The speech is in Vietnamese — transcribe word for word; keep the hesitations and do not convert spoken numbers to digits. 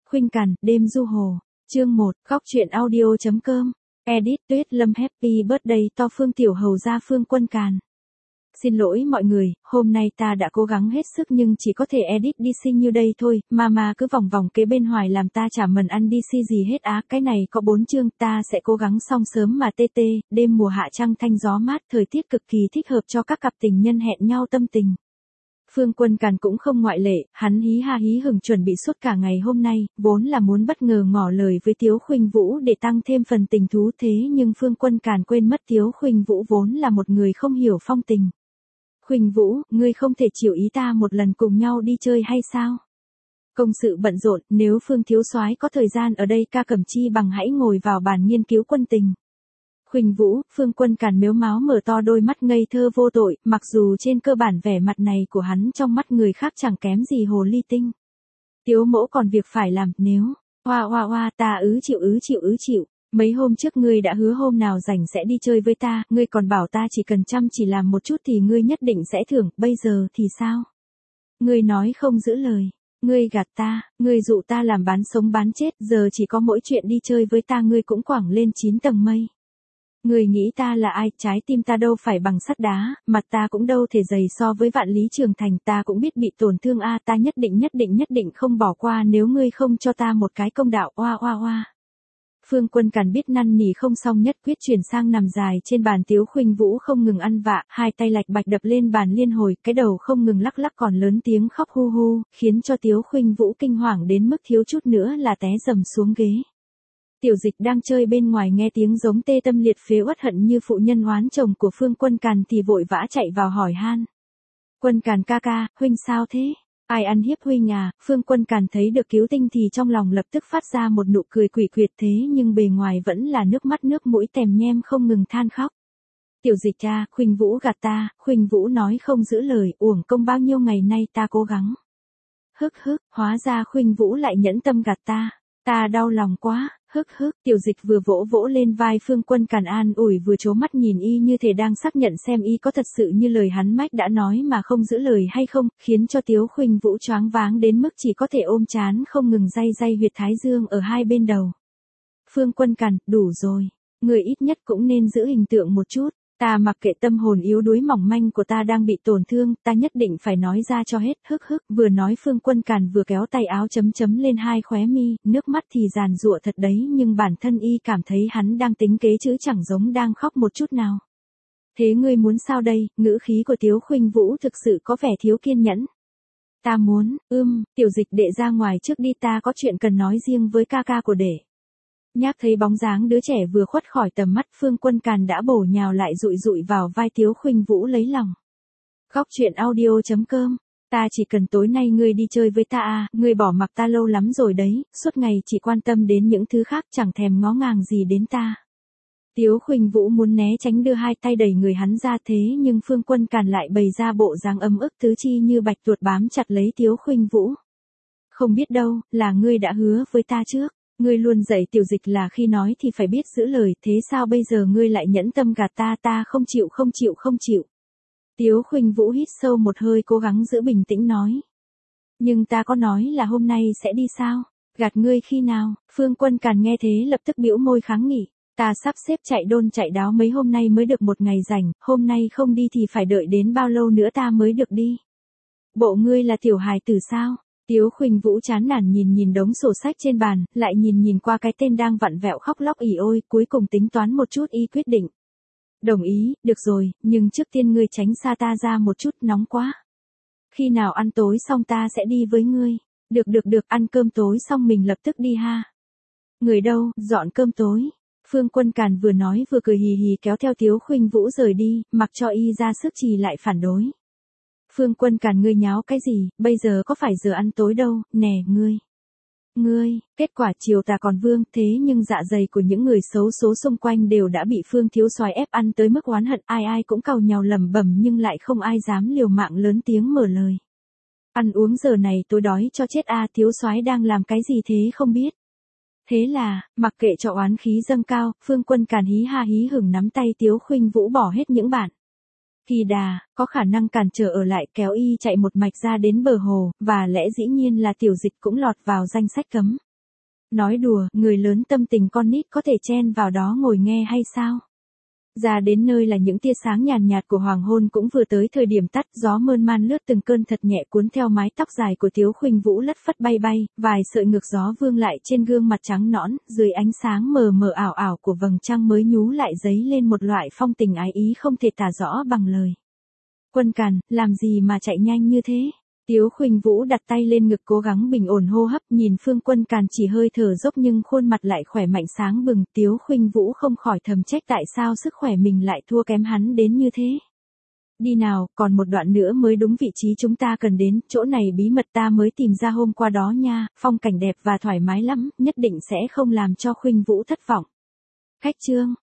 Khuynh Càn, đêm du hồ. Chương một, góc truyện audio chấm com. Edit Tuyết Lâm Happy Birthday to Phương Tiểu Hầu gia Phương Quân Càn. Xin lỗi mọi người, hôm nay ta đã cố gắng hết sức nhưng chỉ có thể edit đi xi như đây thôi, mama cứ vòng vòng kế bên hoài làm ta chả mần ăn đi xi gì hết á, cái này có bốn chương, ta sẽ cố gắng xong sớm mà tê tê, đêm mùa hạ trăng thanh gió mát, thời tiết cực kỳ thích hợp cho các cặp tình nhân hẹn nhau tâm tình. Phương Quân Càn cũng không ngoại lệ, hắn hí ha hí hửng chuẩn bị suốt cả ngày hôm nay, vốn là muốn bất ngờ ngỏ lời với Tiếu Khuynh Vũ để tăng thêm phần tình thú thế nhưng Phương Quân Càn quên mất Tiếu Khuynh Vũ vốn là một người không hiểu phong tình. Khuynh Vũ, ngươi không thể chịu ý ta một lần cùng nhau đi chơi hay sao? Công sự bận rộn, nếu Phương thiếu soái có thời gian ở đây ca cẩm chi bằng hãy ngồi vào bàn nghiên cứu quân tình. Khuynh Vũ, Phương Quân Càn mếu máo mở to đôi mắt ngây thơ vô tội, mặc dù trên cơ bản vẻ mặt này của hắn trong mắt người khác chẳng kém gì hồ ly tinh. Tiếu mẫu còn việc phải làm, nếu, hoa hoa hoa ta ứ chịu ứ chịu ứ chịu, mấy hôm trước ngươi đã hứa hôm nào rảnh sẽ đi chơi với ta, ngươi còn bảo ta chỉ cần chăm chỉ làm một chút thì ngươi nhất định sẽ thưởng, bây giờ thì sao? Ngươi nói không giữ lời. Ngươi gạt ta, ngươi dụ ta làm bán sống bán chết, giờ chỉ có mỗi chuyện đi chơi với ta ngươi cũng quẳng lên chín tầng mây. Ngươi nghĩ ta là ai, trái tim ta đâu phải bằng sắt đá, mặt ta cũng đâu thể dày so với Vạn Lý Trường Thành, ta cũng biết bị tổn thương a, ta nhất định nhất định nhất định không bỏ qua nếu ngươi không cho ta một cái công đạo, oa oa oa. Phương Quân Càn biết năn nỉ không xong nhất quyết chuyển sang nằm dài trên bàn. Tiếu Khuynh Vũ không ngừng ăn vạ, hai tay lạch bạch đập lên bàn liên hồi, cái đầu không ngừng lắc lắc còn lớn tiếng khóc hu hu, khiến cho Tiếu Khuynh Vũ kinh hoàng đến mức thiếu chút nữa là té rầm xuống ghế. Tiểu Dịch đang chơi bên ngoài nghe tiếng giống tê tâm liệt phế uất hận như phụ nhân oán chồng của Phương Quân Càn thì vội vã chạy vào hỏi han. Quân Càn ca ca, huynh sao thế? Ai ăn hiếp huynh à? Phương Quân Càn thấy được cứu tinh thì trong lòng lập tức phát ra một nụ cười quỷ quyệt thế nhưng bề ngoài vẫn là nước mắt nước mũi tèm nhem không ngừng than khóc. Tiểu Dịch cha, Khuynh Vũ gạt ta, Khuynh Vũ nói không giữ lời, uổng công bao nhiêu ngày nay ta cố gắng. Hức hức, hóa ra Khuynh Vũ lại nhẫn tâm gạt ta. Ta đau lòng quá, hức hức, Tiểu Dịch vừa vỗ vỗ lên vai Phương Quân Càn an ủi vừa trố mắt nhìn y như thể đang xác nhận xem y có thật sự như lời hắn mách đã nói mà không giữ lời hay không, khiến cho Tiếu Khuynh Vũ choáng váng đến mức chỉ có thể ôm trán không ngừng day day huyệt thái dương ở hai bên đầu. Phương Quân Càn, đủ rồi, người ít nhất cũng nên giữ hình tượng một chút. Ta mặc kệ tâm hồn yếu đuối mỏng manh của ta đang bị tổn thương, ta nhất định phải nói ra cho hết, hức hức, vừa nói Phương Quân Càn vừa kéo tay áo chấm chấm lên hai khóe mi, nước mắt thì giàn giụa thật đấy nhưng bản thân y cảm thấy hắn đang tính kế chứ chẳng giống đang khóc một chút nào. Thế ngươi muốn sao đây? Ngữ khí của Tiếu Khuynh Vũ thực sự có vẻ thiếu kiên nhẫn. Ta muốn, ưm, Tiểu Dịch đệ ra ngoài trước đi, ta có chuyện cần nói riêng với ca ca của đệ. Nhác thấy bóng dáng đứa trẻ vừa khuất khỏi tầm mắt, Phương Quân Càn đã bổ nhào lại dụi dụi vào vai Tiếu Khuynh Vũ lấy lòng. Góc truyện audio chấm com. Ta chỉ cần tối nay ngươi đi chơi với ta à, ngươi bỏ mặc ta lâu lắm rồi đấy, suốt ngày chỉ quan tâm đến những thứ khác chẳng thèm ngó ngàng gì đến ta. Tiếu Khuynh Vũ muốn né tránh đưa hai tay đẩy người hắn ra thế nhưng Phương Quân Càn lại bày ra bộ dáng ấm ức tứ chi như bạch tuộc bám chặt lấy Tiếu Khuynh Vũ. Không biết đâu, là ngươi đã hứa với ta trước. Ngươi luôn dạy Tiểu Dịch là khi nói thì phải biết giữ lời, thế sao bây giờ ngươi lại nhẫn tâm gạt ta, ta không chịu không chịu không chịu. Tiếu Khuynh Vũ hít sâu một hơi cố gắng giữ bình tĩnh nói. Nhưng ta có nói là hôm nay sẽ đi sao? Gạt ngươi khi nào? Phương Quân Càn nghe thế lập tức bĩu môi kháng nghị. Ta sắp xếp chạy đôn chạy đáo mấy hôm nay mới được một ngày rảnh, hôm nay không đi thì phải đợi đến bao lâu nữa ta mới được đi. Bộ ngươi là tiểu hài tử sao? Tiếu Khuynh Vũ chán nản nhìn nhìn đống sổ sách trên bàn, lại nhìn nhìn qua cái tên đang vặn vẹo khóc lóc ỉ ôi, cuối cùng tính toán một chút y quyết định. Đồng ý, được rồi, nhưng trước tiên ngươi tránh xa ta ra một chút, nóng quá. Khi nào ăn tối xong ta sẽ đi với ngươi. Được được được, ăn cơm tối xong mình lập tức đi ha. Người đâu, dọn cơm tối. Phương Quân Càn vừa nói vừa cười hì hì kéo theo Tiếu Khuynh Vũ rời đi, mặc cho y ra sức trì lại phản đối. Phương Quân Càn ngươi nháo cái gì, bây giờ có phải giờ ăn tối đâu, nè, ngươi. Ngươi, kết quả chiều tà còn vương, thế nhưng dạ dày của những người xấu số xung quanh đều đã bị Phương thiếu soái ép ăn tới mức oán hận, ai ai cũng càu nhàu lẩm bẩm nhưng lại không ai dám liều mạng lớn tiếng mở lời. Ăn uống giờ này tôi đói cho chết a, thiếu soái đang làm cái gì thế không biết. Thế là, mặc kệ cho oán khí dâng cao, Phương Quân Càn hí ha hí hửng nắm tay Tiếu Khuynh Vũ bỏ hết những bản. Kỳ đà, có khả năng cản trở ở lại kéo y chạy một mạch ra đến bờ hồ, và lẽ dĩ nhiên là Tiểu Dịch cũng lọt vào danh sách cấm. Nói đùa, người lớn tâm tình con nít có thể chen vào đó ngồi nghe hay sao? Ra đến nơi là những tia sáng nhàn nhạt của hoàng hôn cũng vừa tới thời điểm tắt, gió mơn man lướt từng cơn thật nhẹ cuốn theo mái tóc dài của Tiếu Khuynh Vũ lất phất bay bay, vài sợi ngược gió vương lại trên gương mặt trắng nõn, dưới ánh sáng mờ mờ ảo ảo của vầng trăng mới nhú lại dấy lên một loại phong tình ái ý không thể tả rõ bằng lời. Quân Càn, làm gì mà chạy nhanh như thế? Tiếu Khuynh Vũ đặt tay lên ngực cố gắng bình ổn hô hấp, nhìn Phương Quân Càn chỉ hơi thở dốc nhưng khuôn mặt lại khỏe mạnh sáng bừng, Tiếu Khuynh Vũ không khỏi thầm trách tại sao sức khỏe mình lại thua kém hắn đến như thế. Đi nào, còn một đoạn nữa mới đúng vị trí chúng ta cần đến, chỗ này bí mật ta mới tìm ra hôm qua đó nha, phong cảnh đẹp và thoải mái lắm, nhất định sẽ không làm cho Khuynh Vũ thất vọng. Khách trương